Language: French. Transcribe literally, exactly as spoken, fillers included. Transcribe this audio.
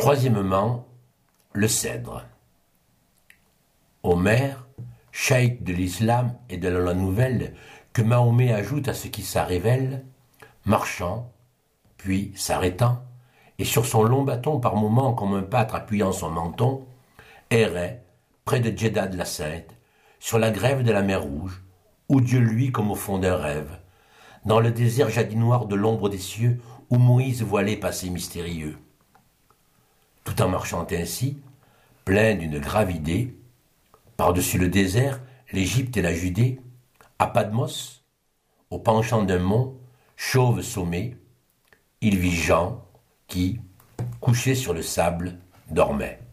Troisièmement, le cèdre. Homère, cheikh de l'islam et de la loi nouvelle, que Mahomet ajoute à ce qui ça révèle, marchant, puis s'arrêtant, et sur son long bâton par moments comme un pâtre appuyant son menton, errait, près de Djeddah de la Sainte, sur la grève de la mer Rouge, où Dieu luit comme au fond d'un rêve, dans le désert jadis noir de l'ombre des cieux, où Moïse voilé passait mystérieux. Tout en marchant ainsi, plein d'une grave idée, par-dessus le désert, l'Égypte et la Judée, à Padmos, au penchant d'un mont, chauve sommé, il vit Jean qui, couché sur le sable, dormait.